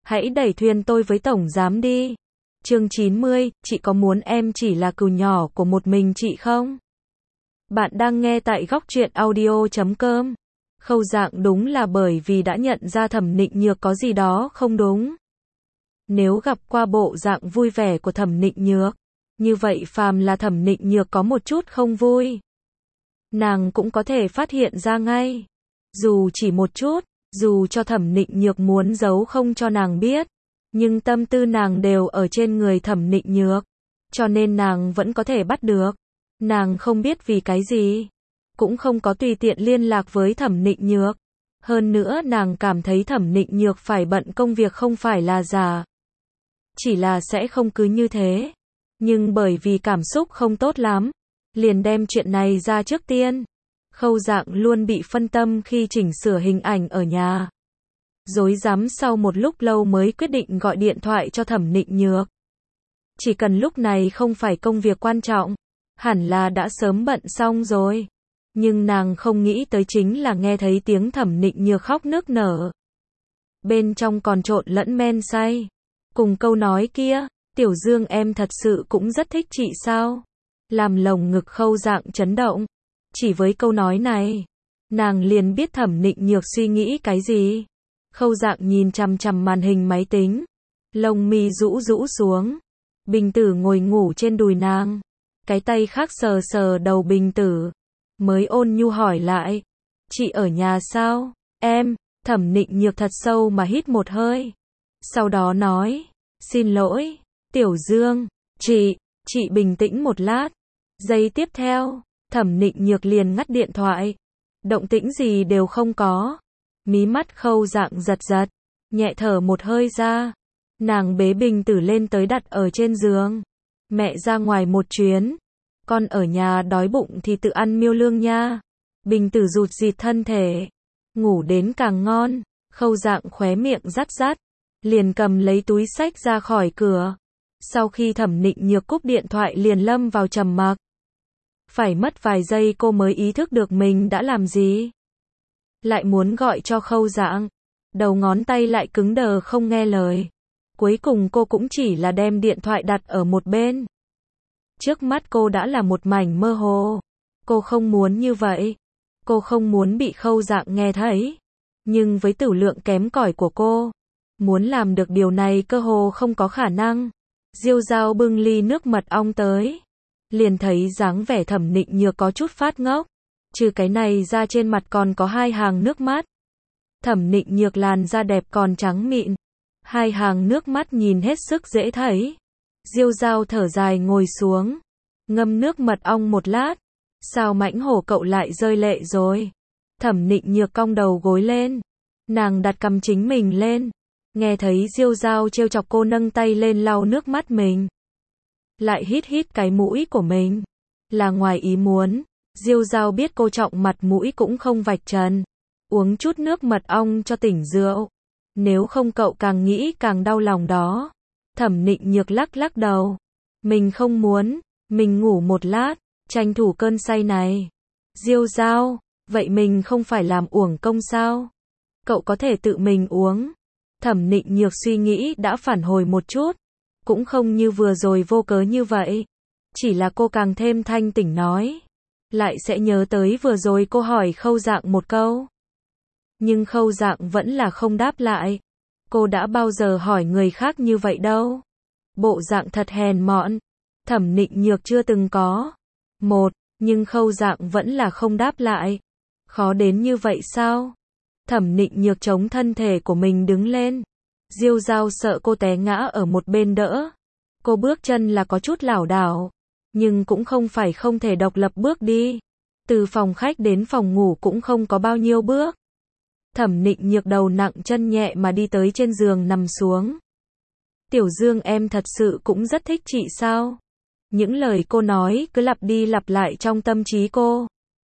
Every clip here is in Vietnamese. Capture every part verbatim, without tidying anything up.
Hãy đẩy thuyền tôi với tổng giám đi. Chương chín mươi, chị có muốn em chỉ là cừu nhỏ của một mình chị không? Bạn đang nghe tại góc truyện audio chấm com. Khâu Dạng đúng là bởi vì đã nhận ra Thẩm Nịnh Nhược có gì đó không đúng. Nếu gặp qua bộ dạng vui vẻ của Thẩm Nịnh Nhược, như vậy phàm là Thẩm Nịnh Nhược có một chút không vui, nàng cũng có thể phát hiện ra ngay. Dù chỉ một chút, dù cho Thẩm Nịnh Nhược muốn giấu không cho nàng biết, nhưng tâm tư nàng đều ở trên người Thẩm Nịnh Nhược, cho nên nàng vẫn có thể bắt được. Nàng không biết vì cái gì, cũng không có tùy tiện liên lạc với Thẩm Nịnh Nhược. Hơn nữa nàng cảm thấy Thẩm Nịnh Nhược phải bận công việc không phải là giả, chỉ là sẽ không cứ như thế. Nhưng bởi vì cảm xúc không tốt lắm, liền đem chuyện này ra trước tiên. Khâu Dạng luôn bị phân tâm khi chỉnh sửa hình ảnh ở nhà. Rối rắm sau một lúc lâu mới quyết định gọi điện thoại cho Thẩm Nịnh Nhược. Chỉ cần lúc này không phải công việc quan trọng, hẳn là đã sớm bận xong rồi. Nhưng nàng không nghĩ tới chính là nghe thấy tiếng Thẩm Nịnh Nhược khóc nức nở. Bên trong còn trộn lẫn men say. Cùng câu nói kia, Tiểu Dương em thật sự cũng rất thích chị sao? Làm lồng ngực Khâu Dạng chấn động. Chỉ với câu nói này, nàng liền biết Thẩm Nịnh Nhược suy nghĩ cái gì. Khâu Dạng nhìn chằm chằm màn hình máy tính, lông mi rũ rũ xuống. Bình Tử ngồi ngủ trên đùi nàng, cái tay khác sờ sờ đầu Bình Tử, mới ôn nhu hỏi lại, chị ở nhà sao? Em. Thẩm Nịnh Nhược thật sâu mà hít một hơi, sau đó nói, xin lỗi, Tiểu Dương, chị, chị bình tĩnh một lát. Giây tiếp theo, Thẩm Nịnh Nhược liền ngắt điện thoại, động tĩnh gì đều không có. Mí mắt Khâu Dạng giật giật, nhẹ thở một hơi ra. Nàng bế Bình Tử lên tới đặt ở trên giường. Mẹ ra ngoài một chuyến, con ở nhà đói bụng thì tự ăn miêu lương nha. Bình Tử rụt rịt thân thể, ngủ đến càng ngon. Khâu Dạng khóe miệng rát rát, liền cầm lấy túi xách ra khỏi cửa. Sau khi Thẩm Nịnh Nhược cúp điện thoại liền lâm vào trầm mặc. Phải mất vài giây cô mới ý thức được mình đã làm gì. Lại muốn gọi cho Khâu Dạng, đầu ngón tay lại cứng đờ không nghe lời. Cuối cùng cô cũng chỉ là đem điện thoại đặt ở một bên. Trước mắt cô đã là một mảnh mơ hồ. Cô không muốn như vậy. Cô không muốn bị Khâu Dạng nghe thấy. Nhưng với tửu lượng kém cỏi của cô, muốn làm được điều này cơ hồ không có khả năng. Diêu Dao bưng ly nước mật ong tới, liền thấy dáng vẻ Thẩm Nịnh Nhược có chút phát ngốc. Trừ cái này ra trên mặt còn có hai hàng nước mắt. Thẩm Nịnh Nhược làn da đẹp còn trắng mịn, hai hàng nước mắt nhìn hết sức dễ thấy. Diêu Dao thở dài ngồi xuống, ngâm nước mật ong một lát. Sao Mãnh Hổ cậu lại rơi lệ rồi? Thẩm Nịnh Nhược cong đầu gối lên, nàng đặt cằm chính mình lên, nghe thấy Diêu Dao trêu chọc cô nâng tay lên lau nước mắt mình, lại hít hít cái mũi của mình. Là ngoài ý muốn, Diêu Dao biết cô trọng mặt mũi cũng không vạch trần, uống chút nước mật ong cho tỉnh rượu. Nếu không cậu càng nghĩ càng đau lòng đó. Thẩm Nịnh Nhược lắc lắc đầu, mình không muốn, mình ngủ một lát, tranh thủ cơn say này. Diêu Dao, vậy mình không phải làm uổng công sao? Cậu có thể tự mình uống. Thẩm Nịnh Nhược suy nghĩ đã phản hồi một chút, cũng không như vừa rồi vô cớ như vậy. Chỉ là cô càng thêm thanh tỉnh nói, lại sẽ nhớ tới vừa rồi cô hỏi Khâu Dạng một câu. Nhưng Khâu Dạng vẫn là không đáp lại. Cô đã bao giờ hỏi người khác như vậy đâu. Bộ dạng thật hèn mọn. Thẩm Nịnh Nhược chưa từng có. Một, nhưng Khâu Dạng vẫn là không đáp lại. Khó đến như vậy sao? Thẩm Nịnh Nhược chống thân thể của mình đứng lên. Diêu Dao sợ cô té ngã ở một bên đỡ. Cô bước chân là có chút lảo đảo, nhưng cũng không phải không thể độc lập bước đi. Từ phòng khách đến phòng ngủ cũng không có bao nhiêu bước. Thẩm Nịnh Nhược đầu nặng chân nhẹ mà đi tới trên giường nằm xuống. Tiểu Dương em thật sự cũng rất thích chị sao? Những lời cô nói cứ lặp đi lặp lại trong tâm trí cô.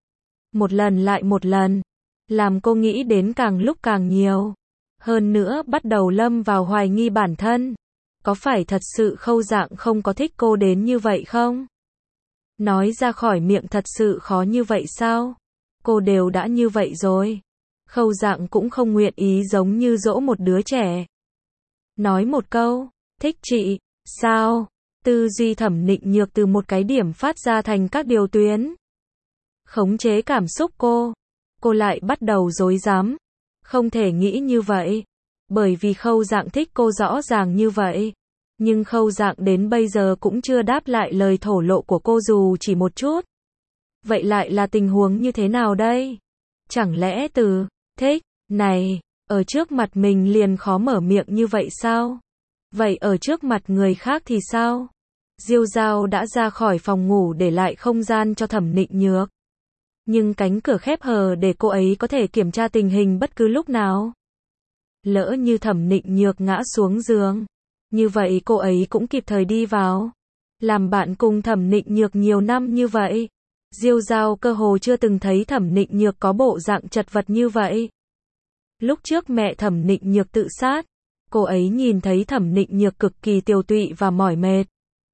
Một lần lại một lần, làm cô nghĩ đến càng lúc càng nhiều. Hơn nữa bắt đầu lâm vào hoài nghi bản thân. Có phải thật sự Khâu Dạng không có thích cô đến như vậy không? Nói ra khỏi miệng thật sự khó như vậy sao? Cô đều đã như vậy rồi. Khâu Dạng cũng không nguyện ý giống như dỗ một đứa trẻ. nói một câu, thích chị, sao? Tư duy Thẩm Nịnh Nhược từ một cái điểm phát ra thành các điều tuyến. Khống chế cảm xúc cô. Cô lại bắt đầu rối rắm. Không thể nghĩ như vậy. Bởi vì Khâu Dạng thích cô rõ ràng như vậy. Nhưng Khâu Dạng đến bây giờ cũng chưa đáp lại lời thổ lộ của cô dù chỉ một chút. Vậy lại là tình huống như thế nào đây? Chẳng lẽ từ thích này ở trước mặt mình liền khó mở miệng như vậy sao? Vậy ở trước mặt người khác thì sao? Diêu Dao đã ra khỏi phòng ngủ để lại không gian cho Thẩm Nịnh Nhược. Nhưng cánh cửa khép hờ để cô ấy có thể kiểm tra tình hình bất cứ lúc nào. Lỡ như Thẩm Nịnh Nhược ngã xuống giường, như vậy cô ấy cũng kịp thời đi vào. Làm bạn cùng Thẩm Nịnh Nhược nhiều năm như vậy, Diêu Dao cơ hồ chưa từng thấy Thẩm Nịnh Nhược có bộ dạng chật vật như vậy. Lúc trước mẹ Thẩm Nịnh Nhược tự sát, cô ấy nhìn thấy Thẩm Nịnh Nhược cực kỳ tiều tụy và mỏi mệt.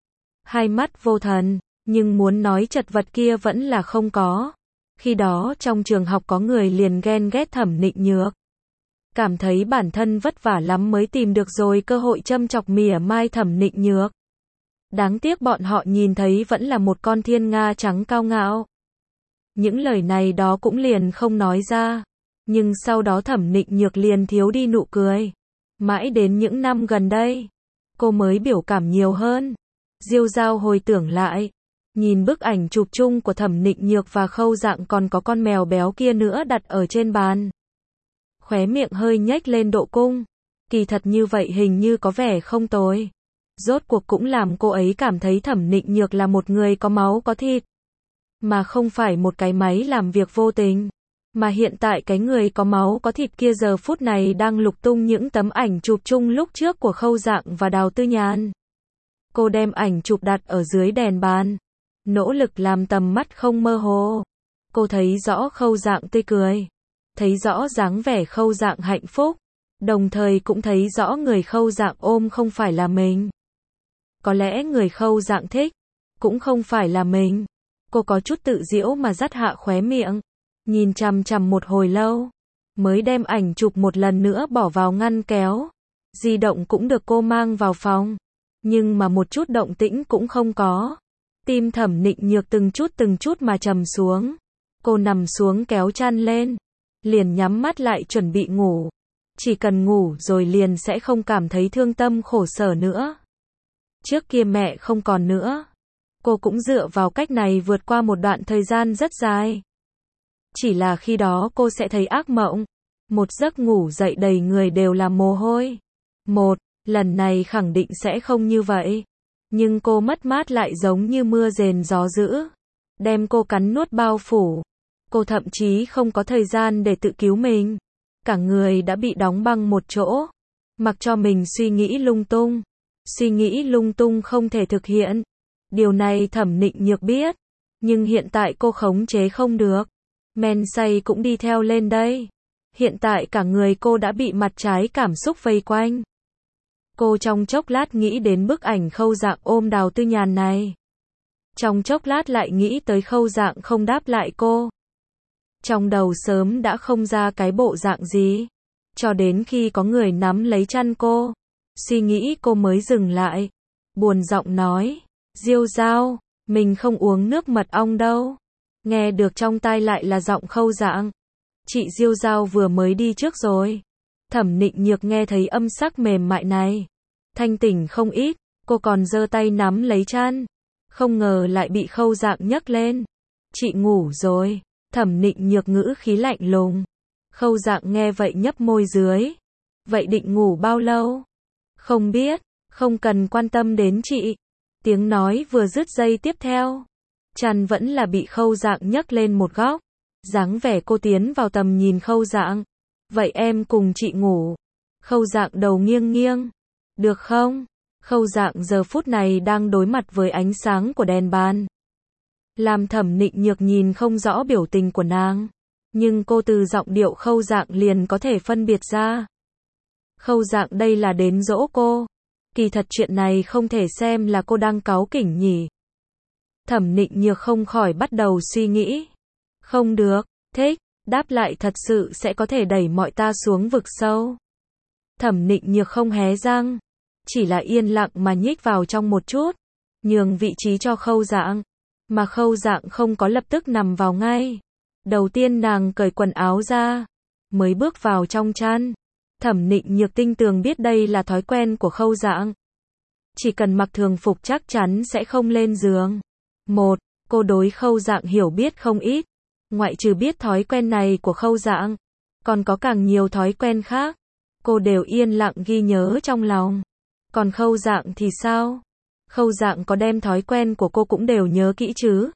Hai mắt vô thần, nhưng muốn nói chật vật kia vẫn là không có. Khi đó trong trường học có người liền ghen ghét Thẩm Nịnh Nhược. Cảm thấy bản thân vất vả lắm mới tìm được rồi cơ hội châm chọc mỉa mai Thẩm Nịnh Nhược. Đáng tiếc bọn họ nhìn thấy vẫn là một con thiên nga trắng cao ngạo. Những lời này đó cũng liền không nói ra. Nhưng sau đó Thẩm Nịnh Nhược liền thiếu đi nụ cười. Mãi đến những năm gần đây, cô mới biểu cảm nhiều hơn. Diêu Dao hồi tưởng lại, nhìn bức ảnh chụp chung của Thẩm Nịnh Nhược và Khâu Dạng còn có con mèo béo kia nữa đặt ở trên bàn. Khóe miệng hơi nhếch lên độ cung. Kỳ thật như vậy hình như có vẻ không tồi. Rốt cuộc cũng làm cô ấy cảm thấy Thẩm Nịnh Nhược là một người có máu có thịt. Mà không phải một cái máy làm việc vô tình. Mà hiện tại cái người có máu có thịt kia giờ phút này đang lục tung những tấm ảnh chụp chung lúc trước của Khâu Dạng và Đào Tư Nhàn. Cô đem ảnh chụp đặt ở dưới đèn bàn. Nỗ lực làm tầm mắt không mơ hồ. Cô thấy rõ Khâu Dạng tươi cười. Thấy rõ dáng vẻ Khâu Dạng hạnh phúc. Đồng thời cũng thấy rõ người Khâu Dạng ôm không phải là mình. Có lẽ người Khâu Dạng thích cũng không phải là mình. Cô có chút tự giễu mà dắt hạ khóe miệng. Nhìn chằm chằm một hồi lâu. Mới đem ảnh chụp một lần nữa bỏ vào ngăn kéo. Di động cũng được cô mang vào phòng. Nhưng mà một chút động tĩnh cũng không có. Tim Thẩm Nịnh Nhược từng chút từng chút mà trầm xuống. Cô nằm xuống kéo chăn lên. Liền nhắm mắt lại chuẩn bị ngủ. Chỉ cần ngủ rồi liền sẽ không cảm thấy thương tâm khổ sở nữa. Trước kia mẹ không còn nữa. Cô cũng dựa vào cách này vượt qua một đoạn thời gian rất dài. Chỉ là khi đó cô sẽ thấy ác mộng. Một giấc ngủ dậy đầy người đều là mồ hôi. Một, lần này khẳng định sẽ không như vậy. Nhưng cô mất mát lại giống như mưa rền gió dữ. Đem cô cắn nuốt bao phủ. Cô thậm chí không có thời gian để tự cứu mình. Cả người đã bị đóng băng một chỗ. Mặc cho mình suy nghĩ lung tung. Suy nghĩ lung tung không thể thực hiện. Điều này Thẩm Nịnh Nhược biết. Nhưng hiện tại cô khống chế không được. Men say cũng đi theo lên đây. Hiện tại cả người cô đã bị mặt trái cảm xúc vây quanh. Cô trong chốc lát nghĩ đến bức ảnh Khâu Dạng ôm Đào Tư Nhàn này. Trong chốc lát lại nghĩ tới Khâu Dạng không đáp lại cô. Trong đầu sớm đã không ra cái bộ dạng gì. Cho đến khi có người nắm lấy chăn cô. Suy nghĩ cô mới dừng lại. Buồn giọng nói. Diêu Dao, mình không uống nước mật ong đâu. Nghe được trong tai lại là giọng Khâu Dạng. Chị Diêu Dao vừa mới đi trước rồi. Thẩm Nịnh Nhược nghe thấy âm sắc mềm mại này. Thanh tỉnh không ít, cô còn giơ tay nắm lấy chăn. Không ngờ lại bị Khâu Dạng nhấc lên. Chị ngủ rồi. Thẩm Nịnh Nhược ngữ khí lạnh lùng. Khâu Dạng nghe vậy nhấp môi dưới. Vậy định ngủ bao lâu? Không biết, không cần quan tâm đến chị. Tiếng nói vừa dứt giây tiếp theo. Chăn vẫn là bị Khâu Dạng nhấc lên một góc. Dáng vẻ cô tiến vào tầm nhìn Khâu Dạng. Vậy em cùng chị ngủ. Khâu Dạng đầu nghiêng nghiêng. Được không? Khâu Dạng giờ phút này đang đối mặt với ánh sáng của đèn bàn. Làm Thẩm Nịnh Nhược nhìn không rõ biểu tình của nàng. Nhưng cô từ giọng điệu Khâu Dạng liền có thể phân biệt ra. Khâu Dạng đây là đến dỗ cô. Kỳ thật chuyện này không thể xem là cô đang cáu kỉnh nhỉ. Thẩm Nịnh Nhược không khỏi bắt đầu suy nghĩ. Không được, thích, đáp lại thật sự sẽ có thể đẩy mọi ta xuống vực sâu. Thẩm Nịnh Nhược không hé răng, chỉ là yên lặng mà nhích vào trong một chút, nhường vị trí cho Khâu Dạng, mà Khâu Dạng không có lập tức nằm vào ngay. Đầu tiên nàng cởi quần áo ra, mới bước vào trong chăn. Thẩm Nịnh Nhược tinh tường biết đây là thói quen của Khâu Dạng. Chỉ cần mặc thường phục chắc chắn sẽ không lên giường. Một, cô đối Khâu Dạng hiểu biết không ít. Ngoại trừ biết thói quen này của Khâu Dạng, còn có càng nhiều thói quen khác. Cô đều yên lặng ghi nhớ trong lòng. Còn Khâu Dạng thì sao? Khâu Dạng có đem thói quen của cô cũng đều nhớ kỹ chứ?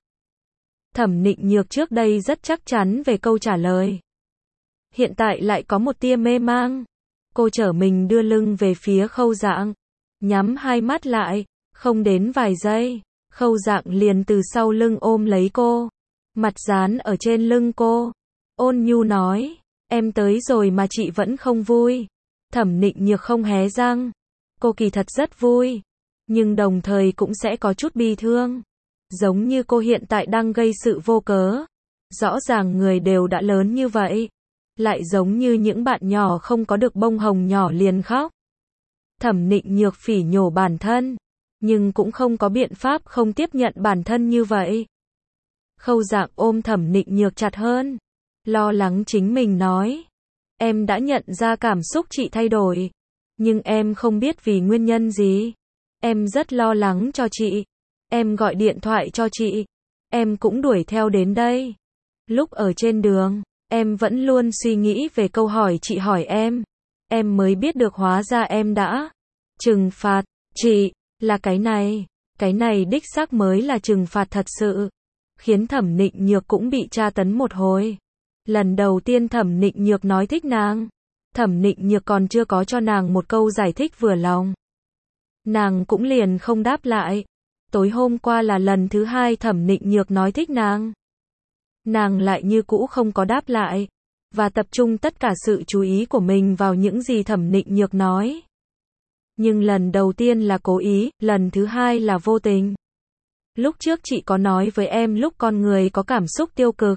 Thẩm Nịnh Nhược trước đây rất chắc chắn về câu trả lời. Hiện tại lại có một tia mê mang. Cô trở mình đưa lưng về phía Khâu Dạng, nhắm hai mắt lại, không đến vài giây, Khâu Dạng liền từ sau lưng ôm lấy cô, mặt dán ở trên lưng cô, ôn nhu nói, em tới rồi mà chị vẫn không vui. Thẩm Nịnh Nhược không hé răng, cô kỳ thật rất vui, nhưng đồng thời cũng sẽ có chút bi thương, giống như cô hiện tại đang gây sự vô cớ. Rõ ràng người đều đã lớn như vậy, lại giống như những bạn nhỏ không có được bông hồng nhỏ liền khóc. Thẩm Nịnh Nhược phỉ nhổ bản thân, nhưng cũng không có biện pháp không tiếp nhận bản thân như vậy. Khâu Dạng ôm Thẩm Nịnh Nhược chặt hơn, lo lắng chính mình nói, em đã nhận ra cảm xúc chị thay đổi, nhưng em không biết vì nguyên nhân gì. Em rất lo lắng cho chị, em gọi điện thoại cho chị, em cũng đuổi theo đến đây. Lúc ở trên đường, em vẫn luôn suy nghĩ về câu hỏi chị hỏi em, em mới biết được hóa ra em đã trừng phạt chị, là cái này, cái này đích xác mới là trừng phạt thật sự, khiến Thẩm Nịnh Nhược cũng bị tra tấn một hồi. Lần đầu tiên Thẩm Nịnh Nhược nói thích nàng, Thẩm Nịnh Nhược còn chưa có cho nàng một câu giải thích vừa lòng, nàng cũng liền không đáp lại. Tối hôm qua là lần thứ hai Thẩm Nịnh Nhược nói thích nàng, nàng lại như cũ không có đáp lại, và tập trung tất cả sự chú ý của mình vào những gì Thẩm Nịnh Nhược nói. Nhưng lần đầu tiên là cố ý, lần thứ hai là vô tình. Lúc trước chị có nói với em lúc con người có cảm xúc tiêu cực,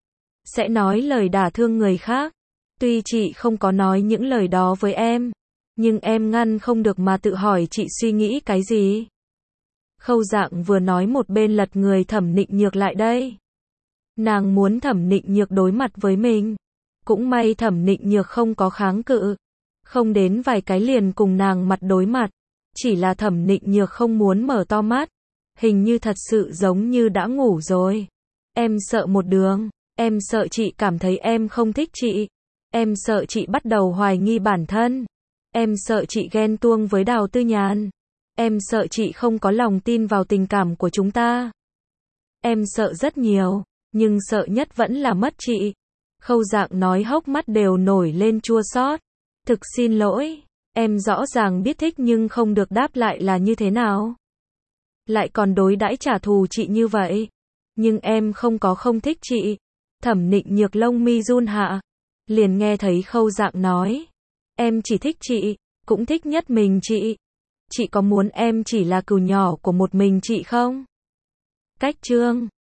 sẽ nói lời đả thương người khác. Tuy chị không có nói những lời đó với em, nhưng em ngăn không được mà tự hỏi chị suy nghĩ cái gì. Khâu Dạng vừa nói một bên lật người Thẩm Nịnh Nhược lại đây. Nàng muốn Thẩm Nịnh Nhược đối mặt với mình. Cũng may Thẩm Nịnh Nhược không có kháng cự. Không đến vài cái liền cùng nàng mặt đối mặt. Chỉ là Thẩm Nịnh Nhược không muốn mở to mắt. Hình như thật sự giống như đã ngủ rồi. Em sợ một đường. Em sợ chị cảm thấy em không thích chị. Em sợ chị bắt đầu hoài nghi bản thân. Em sợ chị ghen tuông với Đào Tư Nhàn. Em sợ chị không có lòng tin vào tình cảm của chúng ta. Em sợ rất nhiều, nhưng sợ nhất vẫn là mất chị. Khâu Dạng nói hốc mắt đều nổi lên chua xót. Thực xin lỗi, em rõ ràng biết thích nhưng không được đáp lại là như thế nào. Lại còn đối đãi trả thù chị như vậy. Nhưng em không có không thích chị. Thẩm Nịnh Nhược lông mi run hạ. Liền nghe thấy Khâu Dạng nói. Em chỉ thích chị, cũng thích nhất mình chị. Chị có muốn em chỉ là cừu nhỏ của một mình chị không? Cách chương